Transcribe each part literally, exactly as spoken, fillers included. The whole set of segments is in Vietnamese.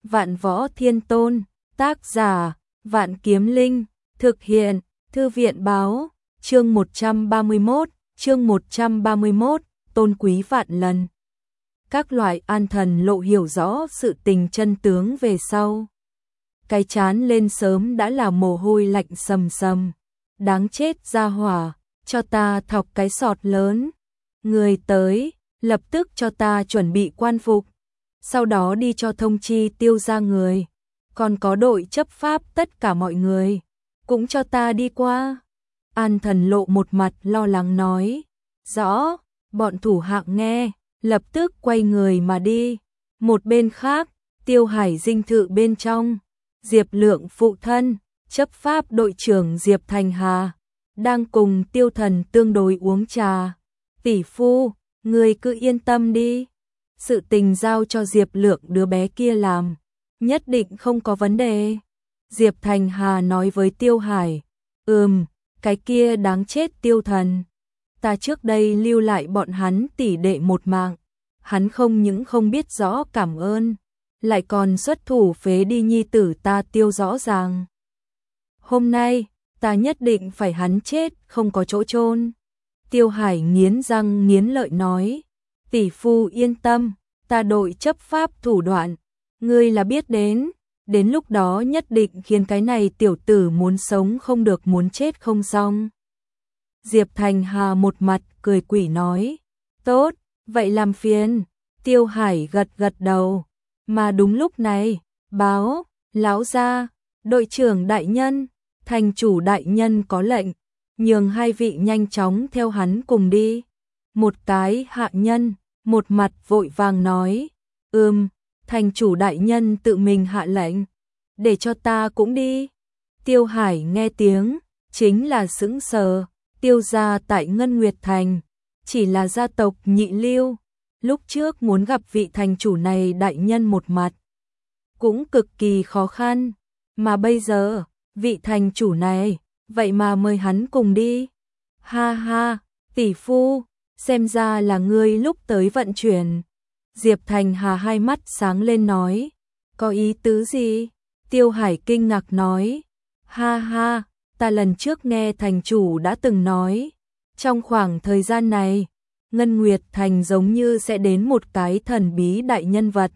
Vạn Võ Thiên Tôn, tác giả, Vạn Kiếm Linh, thực hiện, Thư viện báo, chương một trăm ba mươi mốt, chương một trăm ba mươi mốt, tôn quý vạn lần. Các loại An Thần Lộ hiểu rõ sự tình chân tướng về sau. Cái chán lên sớm đã là mồ hôi lạnh sầm sầm. Đáng chết ra hỏa, cho ta thọc cái sọt lớn. Người tới, lập tức cho ta chuẩn bị quan phục. Sau đó đi cho thông chi Tiêu gia người. Còn có đội chấp pháp tất cả mọi người. Cũng cho ta đi qua. An Thần Lộ một mặt lo lắng nói. Rõ, bọn thủ hạng nghe, lập tức quay người mà đi. Một bên khác, Tiêu Hải dinh thự bên trong. Diệp Lượng phụ thân, chấp pháp đội trưởng Diệp Thành Hà, đang cùng Tiêu Thần tương đối uống trà. Tỷ phu, người cứ yên tâm đi. Sự tình giao cho Diệp Lượng đứa bé kia làm, nhất định không có vấn đề. Diệp Thành Hà nói với Tiêu Hải, ừm, cái kia đáng chết Tiêu Thần. Ta trước đây lưu lại bọn hắn tỷ đệ một mạng, hắn không những không biết rõ cảm ơn, lại còn xuất thủ phế đi nhi tử ta Tiêu rõ ràng. Hôm nay, ta nhất định phải hắn chết, không có chỗ chôn. Tiêu Hải nghiến răng nghiến lợi nói, tỷ phu yên tâm, ta đội chấp pháp thủ đoạn, ngươi là biết đến, đến lúc đó nhất định khiến cái này tiểu tử muốn sống không được muốn chết không xong. Diệp Thành Hà một mặt cười quỷ nói, tốt, vậy làm phiền. Tiêu Hải gật gật đầu, mà đúng lúc này, báo, lão gia, đội trưởng đại nhân, thành chủ đại nhân có lệnh, nhường hai vị nhanh chóng theo hắn cùng đi. Một cái hạ nhân, một mặt vội vàng nói, ừm, thành chủ đại nhân tự mình hạ lệnh, để cho ta cũng đi. Tiêu Hải nghe tiếng, chính là sững sờ. Tiêu gia tại Ngân Nguyệt Thành, chỉ là gia tộc nhị lưu, lúc trước muốn gặp vị thành chủ này đại nhân một mặt, cũng cực kỳ khó khăn, mà bây giờ, vị thành chủ này, vậy mà mời hắn cùng đi. Ha ha, tỷ phu, xem ra là ngươi lúc tới vận chuyển. Diệp Thành Hà hai mắt sáng lên nói, có ý tứ gì? Tiêu Hải kinh ngạc nói, ha ha, ta lần trước nghe thành chủ đã từng nói, trong khoảng thời gian này, Ngân Nguyệt Thành giống như sẽ đến một cái thần bí đại nhân vật.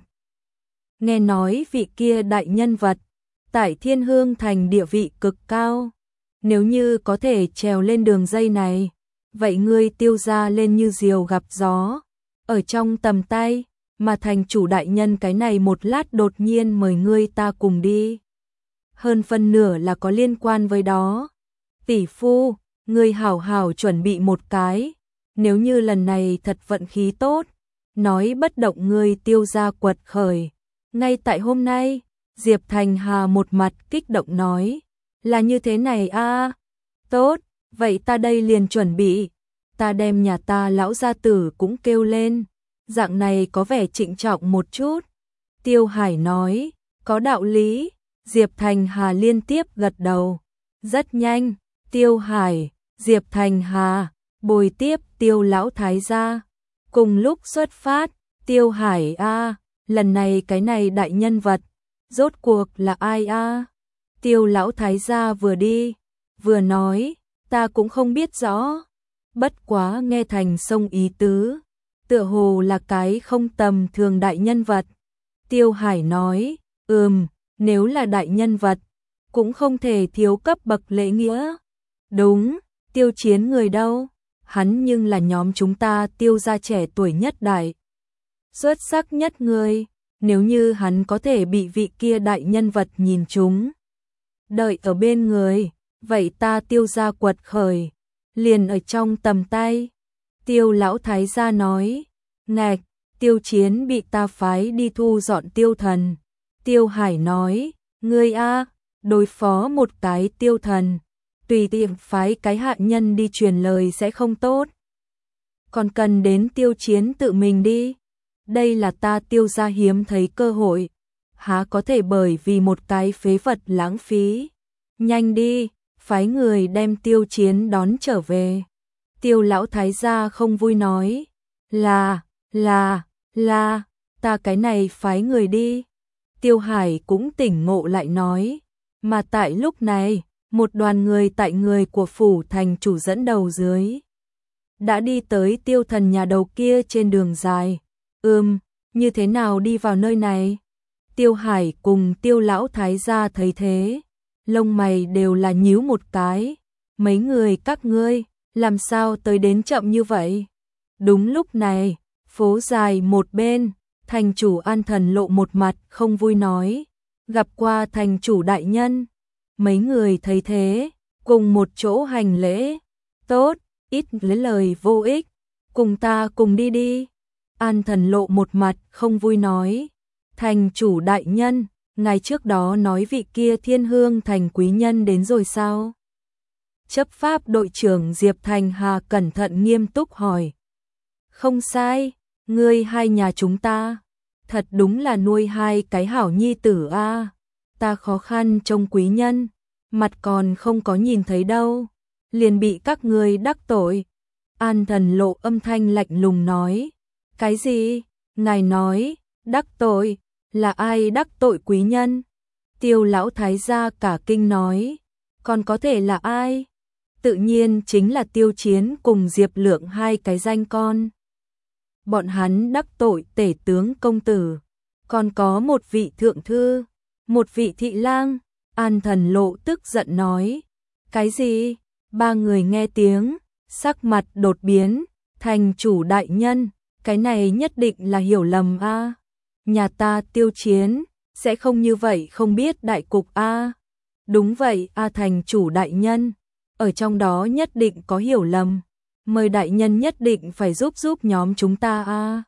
Nghe nói vị kia đại nhân vật, tại Thiên Hương Thành địa vị cực cao, nếu như có thể trèo lên đường dây này, vậy ngươi Tiêu gia lên như diều gặp gió, ở trong tầm tay, mà thành chủ đại nhân cái này một lát đột nhiên mời ngươi ta cùng đi. Hơn phân nửa là có liên quan với đó. Tỷ phu, ngươi hảo hảo chuẩn bị một cái, nếu như lần này thật vận khí tốt, nói bất động ngươi Tiêu gia quật khởi. Ngay tại hôm nay, Diệp Thành Hà một mặt kích động nói, là như thế này a, à? Tốt, vậy ta đây liền chuẩn bị, ta đem nhà ta lão gia tử cũng kêu lên, dạng này có vẻ trịnh trọng một chút. Tiêu Hải nói, có đạo lý. Diệp Thành Hà liên tiếp gật đầu. Rất nhanh, Tiêu Hải, Diệp Thành Hà, bồi tiếp Tiêu lão thái gia. Cùng lúc xuất phát, Tiêu Hải a, à, lần này cái này đại nhân vật, rốt cuộc là ai a? À? Tiêu lão thái gia vừa đi, vừa nói, ta cũng không biết rõ. Bất quá nghe thành sông ý tứ, tựa hồ là cái không tầm thường đại nhân vật. Tiêu Hải nói, ừm, nếu là đại nhân vật, cũng không thể thiếu cấp bậc lễ nghĩa. Đúng, Tiêu Chiến người đâu? Hắn nhưng là nhóm chúng ta Tiêu gia trẻ tuổi nhất đại, xuất sắc nhất người, nếu như hắn có thể bị vị kia đại nhân vật nhìn trúng, đợi ở bên người, vậy ta Tiêu gia quật khởi, liền ở trong tầm tay. Tiêu lão thái gia nói, ngạch, Tiêu Chiến bị ta phái đi thu dọn Tiêu Thần. Tiêu Hải nói, ngươi a, đối phó một cái Tiêu Thần, tùy tiện phái cái hạ nhân đi truyền lời sẽ không tốt. Còn cần đến Tiêu Chiến tự mình đi. Đây là ta Tiêu gia hiếm thấy cơ hội, há có thể bởi vì một cái phế vật lãng phí. Nhanh đi, phái người đem Tiêu Chiến đón trở về. Tiêu lão thái gia không vui nói, là, là, là, ta cái này phái người đi. Tiêu Hải cũng tỉnh ngộ lại nói, mà tại lúc này, một đoàn người tại người của phủ thành chủ dẫn đầu dưới đã đi tới Tiêu Thần nhà đầu kia trên đường dài. Ừm, như thế nào đi vào nơi này? Tiêu Hải cùng Tiêu lão thái gia thấy thế, lông mày đều là nhíu một cái. Mấy người các ngươi, làm sao tới đến chậm như vậy? Đúng lúc này, phố dài một bên, thành chủ An Thần Lộ một mặt không vui nói, gặp qua thành chủ đại nhân. Mấy người thấy thế, cùng một chỗ hành lễ. Tốt, ít lấy lời vô ích, cùng ta cùng đi đi. An Thần Lộ một mặt không vui nói, thành chủ đại nhân, ngày trước đó nói vị kia Thiên Hương thành quý nhân đến rồi sao? Chấp pháp đội trưởng Diệp Thành Hà cẩn thận nghiêm túc hỏi. Không sai, ngươi hai nhà chúng ta, thật đúng là nuôi hai cái hảo nhi tử a. Ta khó khăn trông quý nhân, mặt còn không có nhìn thấy đâu, liền bị các ngươi đắc tội. An Thần Lộ âm thanh lạnh lùng nói, cái gì? Ngài nói, đắc tội, là ai đắc tội quý nhân? Tiêu lão thái gia cả kinh nói, còn có thể là ai? Tự nhiên chính là Tiêu Chiến cùng Diệp Lượng hai cái danh con. Bọn hắn đắc tội tể tướng công tử, còn có một vị thượng thư, một vị thị lang. An Thần Lộ tức giận nói, cái gì? Ba người nghe tiếng, sắc mặt đột biến, thành chủ đại nhân, cái này nhất định là hiểu lầm a. Nhà ta Tiêu Chiến sẽ không như vậy không biết đại cục a. Đúng vậy a thành chủ đại nhân, ở trong đó nhất định có hiểu lầm, mời đại nhân nhất định phải giúp giúp nhóm chúng ta a.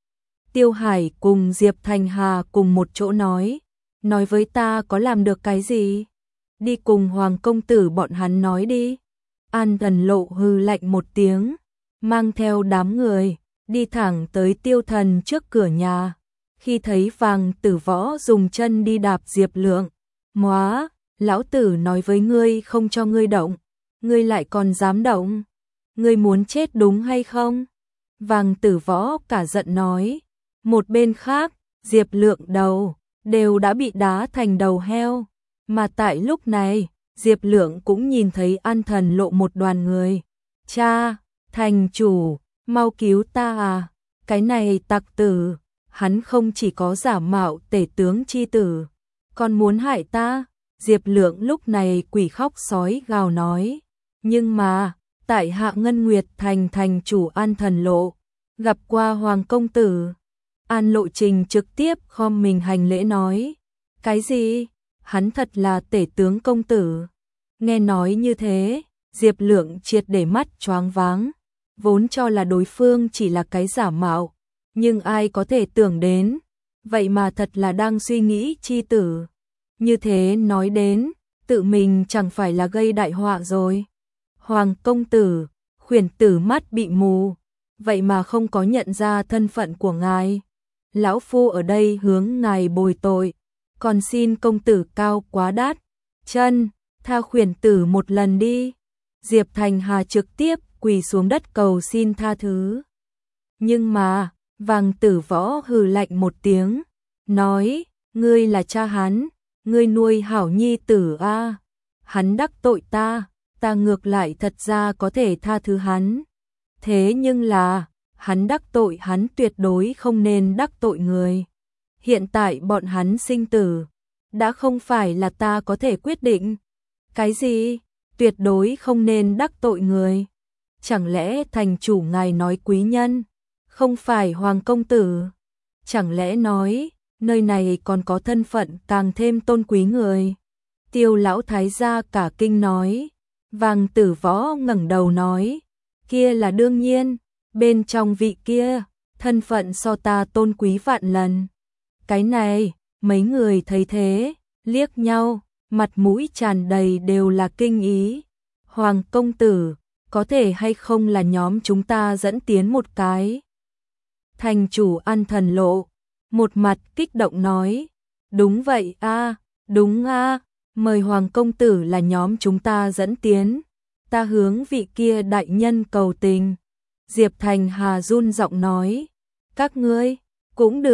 Tiêu Hải cùng Diệp Thành Hà cùng một chỗ nói, nói với ta có làm được cái gì? Đi cùng Hoàng công tử bọn hắn nói đi. An Thần Lộ hừ lạnh một tiếng, mang theo đám người, đi thẳng tới Tiêu Thần trước cửa nhà. Khi thấy Vàng Tử Võ dùng chân đi đạp Diệp Lượng, móa, lão tử nói với ngươi không cho ngươi động, ngươi lại còn dám động, ngươi muốn chết đúng hay không? Vàng Tử Võ cả giận nói. Một bên khác, Diệp Lượng đầu đều đã bị đá thành đầu heo, mà tại lúc này, Diệp Lượng cũng nhìn thấy An Thần Lộ một đoàn người. Cha, thành chủ, mau cứu ta à, cái này tặc tử, hắn không chỉ có giả mạo tể tướng chi tử, còn muốn hại ta. Diệp Lượng lúc này quỷ khóc sói gào nói, nhưng mà, tại Hạ Ngân Nguyệt thành thành chủ An Thần Lộ, gặp qua Hoàng công tử. An Lộ Trình trực tiếp khom mình hành lễ nói, cái gì? Hắn thật là tể tướng công tử. Nghe nói như thế, Diệp Lượng triệt để mắt choáng váng, vốn cho là đối phương chỉ là cái giả mạo, nhưng ai có thể tưởng đến, vậy mà thật là đang suy nghĩ chi tử. Như thế nói đến, tự mình chẳng phải là gây đại họa rồi. Hoàng công tử, khuyển tử mắt bị mù, vậy mà không có nhận ra thân phận của ngài. Lão phu ở đây hướng ngài bồi tội, còn xin công tử cao quá đắt chân, tha khuyển tử một lần đi. Diệp Thành Hà trực tiếp quỳ xuống đất cầu xin tha thứ. Nhưng mà, Vàng Tử Võ hừ lạnh một tiếng, nói, ngươi là cha hắn, ngươi nuôi hảo nhi tử a, hắn đắc tội ta, ta ngược lại thật ra có thể tha thứ hắn. Thế nhưng là, hắn đắc tội hắn tuyệt đối không nên đắc tội người. Hiện tại bọn hắn sinh tử, đã không phải là ta có thể quyết định. Cái gì? Tuyệt đối không nên đắc tội người. Chẳng lẽ thành chủ ngài nói quý nhân, không phải Hoàng công tử? Chẳng lẽ nói, nơi này còn có thân phận càng thêm tôn quý người? Tiêu lão thái gia cả kinh nói. Vàng Tử Võ ngẩng đầu nói, kia là đương nhiên, bên trong vị kia, thân phận so ta tôn quý vạn lần. Cái này, mấy người thấy thế, liếc nhau, mặt mũi tràn đầy đều là kinh ý. Hoàng công tử, có thể hay không là nhóm chúng ta dẫn tiến một cái? Thành chủ An Thần Lộ, một mặt kích động nói, đúng vậy a, đúng a, mời Hoàng công tử là nhóm chúng ta dẫn tiến, ta hướng vị kia đại nhân cầu tình. Diệp Thành Hà run giọng nói, các ngươi, cũng được,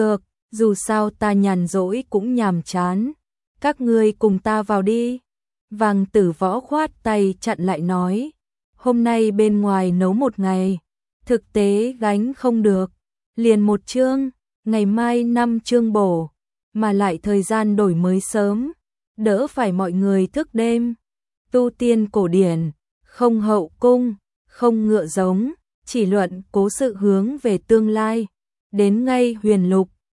dù sao ta nhàn rỗi cũng nhàm chán, các ngươi cùng ta vào đi. Vàng Tử Võ khoát tay chặn lại nói, hôm nay bên ngoài nấu một ngày, thực tế gánh không được, liền một chương, ngày mai năm chương bổ, mà lại thời gian đổi mới sớm, đỡ phải mọi người thức đêm. Tu tiên cổ điển, không hậu cung, không ngựa giống, chỉ luận cố sự hướng về tương lai, đến ngay huyền lục,